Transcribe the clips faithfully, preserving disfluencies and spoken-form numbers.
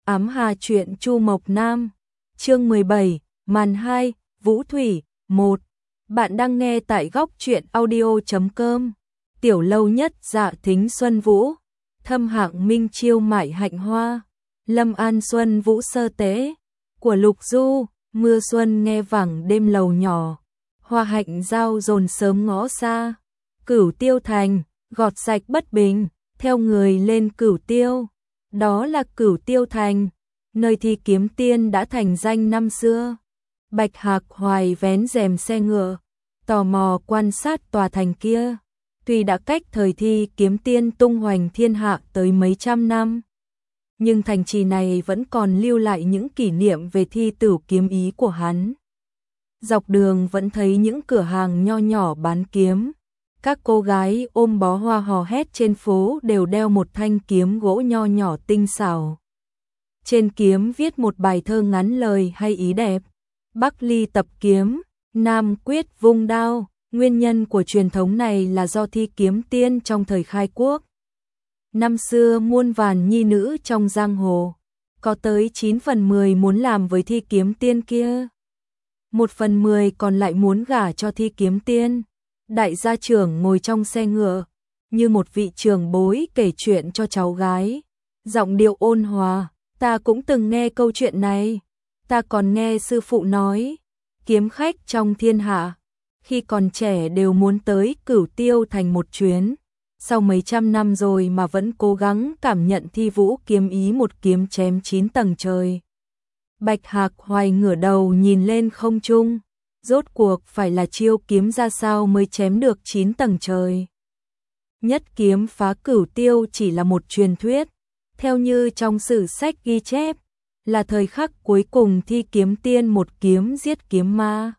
Ám Hà truyện Chu Mộc Nam, chương mười bảy, màn hai, Vũ Thủy, một. Bạn đang nghe tại góc truyện audio chấm com. Tiểu lâu nhất Dạ Thính Xuân Vũ, Thâm Hạng Minh Chiêu Mại Hạnh Hoa, Lâm An Xuân Vũ Sơ Tế, của Lục Du, Mưa Xuân Nghe Vẳng Đêm Lầu Nhỏ, Hoa Hạnh Giao Dồn Sớm Ngõ Xa, Cửu Tiêu Thành, Gọt Sạch Bất Bình, theo người lên Cửu Tiêu. Đó là Cửu Tiêu Thành, nơi thi kiếm tiên đã thành danh năm xưa. Bạch Hạc Hoài vén rèm xe ngựa, tò mò quan sát tòa thành kia. Tuy đã cách thời thi kiếm tiên tung hoành thiên hạ tới mấy trăm năm, nhưng thành trì này vẫn còn lưu lại những kỷ niệm về thi tử kiếm ý của hắn. Dọc đường vẫn thấy những cửa hàng nho nhỏ bán kiếm. Các cô gái ôm bó hoa hò hét trên phố đều đeo một thanh kiếm gỗ nho nhỏ tinh xảo. Trên kiếm viết một bài thơ ngắn lời hay ý đẹp. Bắc ly tập kiếm, Nam quyết vung đao. Nguyên nhân của truyền thống này là do thi kiếm tiên trong thời khai quốc. Năm xưa muôn vàn nhi nữ trong giang hồ, có tới chín phần mười muốn làm với thi kiếm tiên kia. Một phần mười còn lại muốn gả cho thi kiếm tiên. Đại gia trưởng ngồi trong xe ngựa, như một vị trưởng bối kể chuyện cho cháu gái. Giọng điệu ôn hòa, ta cũng từng nghe câu chuyện này. Ta còn nghe sư phụ nói, kiếm khách trong thiên hạ, khi còn trẻ đều muốn tới Cửu Tiêu Thành một chuyến. Sau mấy trăm năm rồi mà vẫn cố gắng cảm nhận thi vũ kiếm ý một kiếm chém chín tầng trời. Bạch Hạc Hoài ngửa đầu nhìn lên không trung. Rốt cuộc phải là chiêu kiếm ra sao mới chém được chín tầng trời. Nhất kiếm phá Cửu Tiêu chỉ là một truyền thuyết, theo như trong sử sách ghi chép, là thời khắc cuối cùng thi kiếm tiên một kiếm giết kiếm ma.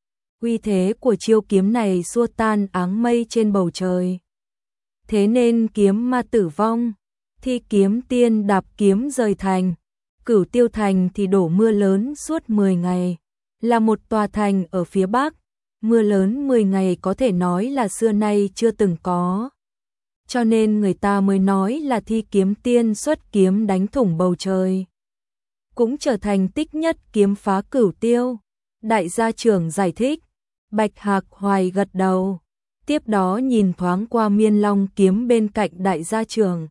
Uy thế của chiêu kiếm này xua tan áng mây trên bầu trời. Thế nên kiếm ma tử vong, thi kiếm tiên đạp kiếm rời thành. Cửu Tiêu Thành thì đổ mưa lớn suốt mười ngày. Là một tòa thành ở phía Bắc, mưa lớn mười ngày có thể nói là xưa nay chưa từng có. Cho nên người ta mới nói là thi kiếm tiên xuất kiếm đánh thủng bầu trời. Cũng trở thành tích nhất kiếm phá Cửu Tiêu. Đại gia trưởng giải thích, Bạch Hạc Hoài gật đầu, tiếp đó nhìn thoáng qua Miên Long kiếm bên cạnh đại gia trưởng.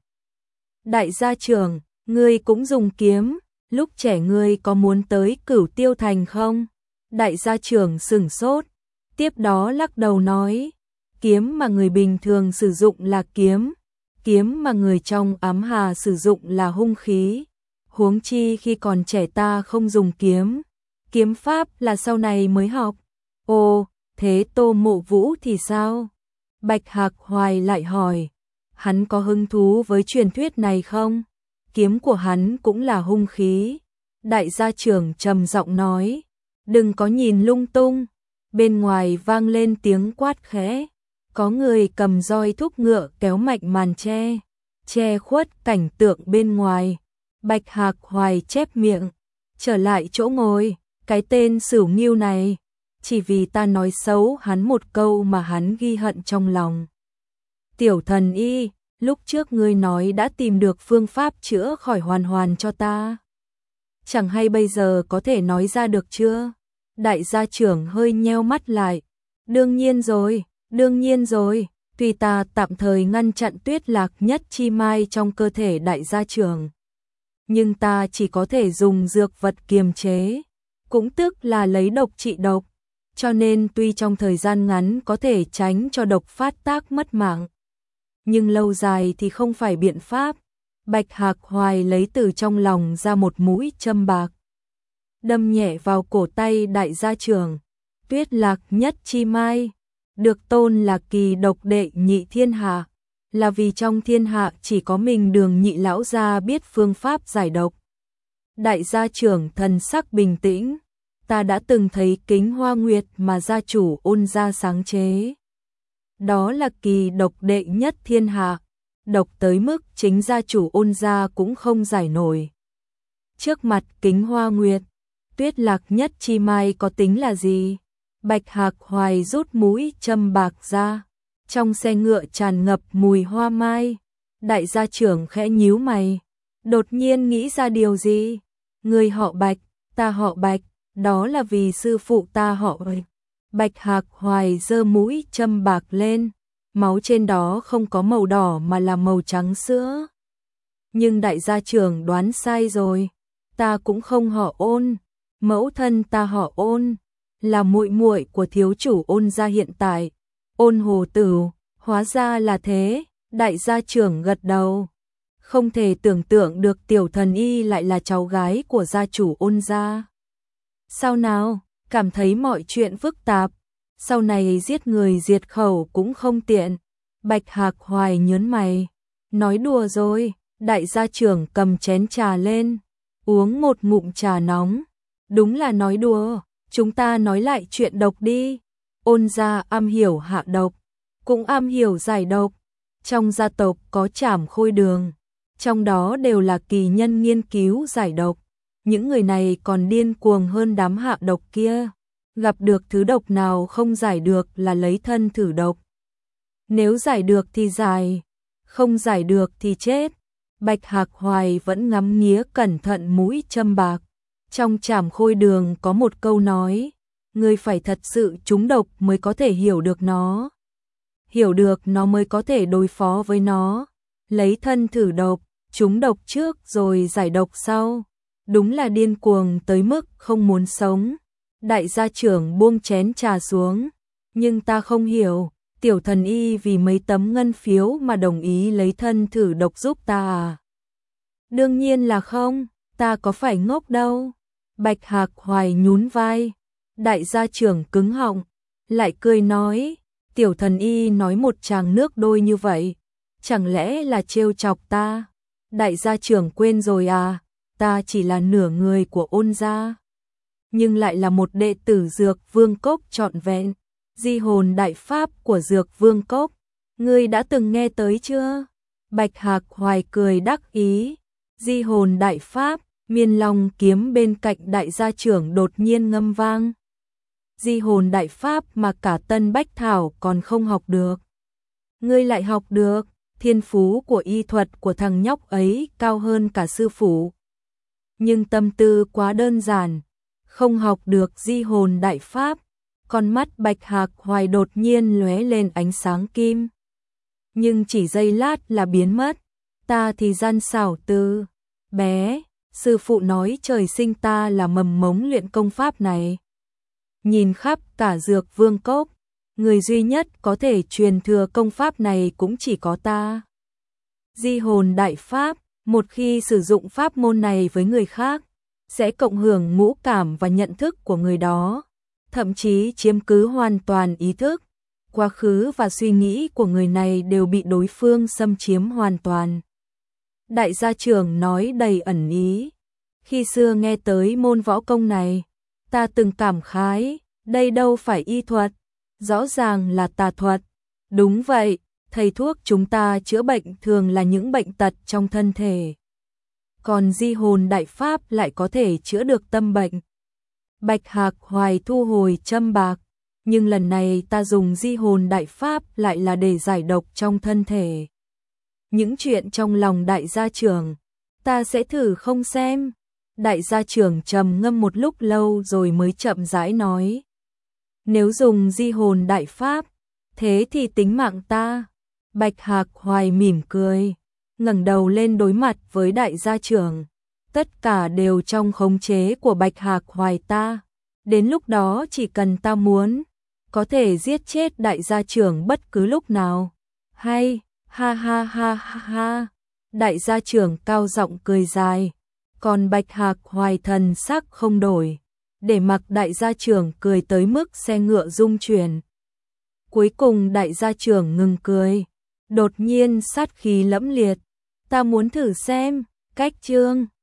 Đại gia trưởng, ngươi cũng dùng kiếm, lúc trẻ ngươi có muốn tới Cửu Tiêu Thành không? Đại gia trưởng sửng sốt, tiếp đó lắc đầu nói, kiếm mà người bình thường sử dụng là kiếm, kiếm mà người trong ám hà sử dụng là hung khí. Huống chi khi còn trẻ ta không dùng kiếm, kiếm pháp là sau này mới học. Ồ, thế Tô Mộ Vũ thì sao? Bạch Hạc Hoài lại hỏi, hắn có hứng thú với truyền thuyết này không? Kiếm của hắn cũng là hung khí. Đại gia trưởng trầm giọng nói, đừng có nhìn lung tung. Bên ngoài vang lên tiếng quát khẽ, có người cầm roi thúc ngựa kéo mạnh màn che, che khuất cảnh tượng bên ngoài. Bạch Hạc Hoài chép miệng, trở lại chỗ ngồi, cái tên Sửu Ngưu này, chỉ vì ta nói xấu hắn một câu mà hắn ghi hận trong lòng. Tiểu thần y, lúc trước ngươi nói đã tìm được phương pháp chữa khỏi hoàn hoàn cho ta. Chẳng hay bây giờ có thể nói ra được chưa? Đại gia trưởng hơi nheo mắt lại. Đương nhiên rồi, đương nhiên rồi. Tuy ta tạm thời ngăn chặn Tuyết Lạc Nhất Chi Mai trong cơ thể đại gia trưởng, nhưng ta chỉ có thể dùng dược vật kiềm chế, cũng tức là lấy độc trị độc. Cho nên tuy trong thời gian ngắn có thể tránh cho độc phát tác mất mạng, nhưng lâu dài thì không phải biện pháp. Bạch Hạc Hoài lấy từ trong lòng ra một mũi châm bạc, đâm nhẹ vào cổ tay đại gia trưởng. Tuyết Lạc Nhất Chi Mai được tôn là kỳ độc đệ nhị thiên hạ, là vì trong thiên hạ chỉ có mình Đường Nhị lão gia biết phương pháp giải độc. Đại gia trưởng thần sắc bình tĩnh, ta đã từng thấy kính hoa nguyệt mà gia chủ Ôn gia sáng chế. Đó là kỳ độc đệ nhất thiên hạ, độc tới mức chính gia chủ Ôn gia cũng không giải nổi. Trước mặt kính hoa nguyệt, Tuyết Lạc Nhất Chi Mai có tính là gì? Bạch Hạc Hoài rút mũi châm bạc ra, trong xe ngựa tràn ngập mùi hoa mai. Đại gia trưởng khẽ nhíu mày, đột nhiên nghĩ ra điều gì. Người họ Bạch, ta họ Bạch, đó là vì sư phụ ta họ Bạch. Bạch Hạc Hoài giơ mũi châm bạc lên, máu trên đó không có màu đỏ mà là màu trắng sữa. Nhưng đại gia trưởng đoán sai rồi, ta cũng không họ Ôn, mẫu thân ta họ Ôn, là muội muội của thiếu chủ Ôn gia hiện tại, Ôn Hồ Tửu, hóa ra là thế, đại gia trưởng gật đầu. Không thể tưởng tượng được tiểu thần y lại là cháu gái của gia chủ Ôn gia. Sao nào, cảm thấy mọi chuyện phức tạp, sau này giết người diệt khẩu cũng không tiện. Bạch Hạc Hoài nhớn mày, nói đùa rồi. Đại gia trưởng cầm chén trà lên, uống một ngụm trà nóng. Đúng là nói đùa, chúng ta nói lại chuyện độc đi. Ôn gia am hiểu hạ độc, cũng am hiểu giải độc. Trong gia tộc có Trảm Khôi Đường, trong đó đều là kỳ nhân nghiên cứu giải độc. Những người này còn điên cuồng hơn đám hạ độc kia. Gặp được thứ độc nào không giải được là lấy thân thử độc. Nếu giải được thì giải, không giải được thì chết. Bạch Hạc Hoài vẫn ngắm nghía cẩn thận mũi châm bạc. Trong Trảm Khôi Đường có một câu nói, người phải thật sự trúng độc mới có thể hiểu được nó. Hiểu được nó mới có thể đối phó với nó. Lấy thân thử độc, trúng độc trước rồi giải độc sau. Đúng là điên cuồng tới mức không muốn sống. Đại gia trưởng buông chén trà xuống. Nhưng ta không hiểu, tiểu thần y vì mấy tấm ngân phiếu mà đồng ý lấy thân thử độc giúp ta à? Đương nhiên là không, ta có phải ngốc đâu. Bạch Hạc Hoài nhún vai. Đại gia trưởng cứng họng, lại cười nói, tiểu thần y nói một tràng nước đôi như vậy, chẳng lẽ là trêu chọc ta? Đại gia trưởng quên rồi à, ta chỉ là nửa người của Ôn gia, nhưng lại là một đệ tử Dược Vương Cốc trọn vẹn. Di hồn đại pháp của Dược Vương Cốc, ngươi đã từng nghe tới chưa? Bạch Hạc Hoài cười đắc ý. Di hồn đại pháp, Miên Long kiếm bên cạnh đại gia trưởng đột nhiên ngâm vang. Di hồn đại pháp mà cả Tân Bách Thảo còn không học được, ngươi lại học được. Thiên phú của y thuật của thằng nhóc ấy cao hơn cả sư phụ, nhưng tâm tư quá đơn giản, không học được di hồn đại pháp. Con mắt Bạch Hạc Hoài đột nhiên lóe lên ánh sáng kim, nhưng chỉ giây lát là biến mất. Ta thì gian xảo từ bé, sư phụ nói trời sinh ta là mầm mống luyện công pháp này. Nhìn khắp cả Dược Vương Cốc, người duy nhất có thể truyền thừa công pháp này cũng chỉ có ta. Di hồn đại pháp, một khi sử dụng pháp môn này với người khác, sẽ cộng hưởng ngũ cảm và nhận thức của người đó, thậm chí chiếm cứ hoàn toàn ý thức. Quá khứ và suy nghĩ của người này đều bị đối phương xâm chiếm hoàn toàn. Đại gia trưởng nói đầy ẩn ý. Khi xưa nghe tới môn võ công này, ta từng cảm khái, đây đâu phải y thuật, rõ ràng là tà thuật. Đúng vậy, thầy thuốc chúng ta chữa bệnh thường là những bệnh tật trong thân thể, còn di hồn đại pháp lại có thể chữa được tâm bệnh. Bạch Hạc Hoài thu hồi châm bạc, nhưng lần này ta dùng di hồn đại pháp lại là để giải độc trong thân thể. Những chuyện trong lòng đại gia trưởng, ta sẽ thử không xem. Đại gia trưởng trầm ngâm một lúc lâu rồi mới chậm rãi nói. Nếu dùng di hồn đại pháp, thế thì tính mạng ta. Bạch Hạc Hoài mỉm cười, ngẩng đầu lên đối mặt với đại gia trưởng. Tất cả đều trong khống chế của Bạch Hạc Hoài ta. Đến lúc đó chỉ cần ta muốn, có thể giết chết đại gia trưởng bất cứ lúc nào. Hay, ha ha ha ha ha. Đại gia trưởng cao giọng cười dài, còn Bạch Hạc Hoài thần sắc không đổi, để mặc đại gia trưởng cười tới mức xe ngựa rung chuyển. Cuối cùng đại gia trưởng ngừng cười, đột nhiên sát khí lẫm liệt. Ta muốn thử xem, cách chương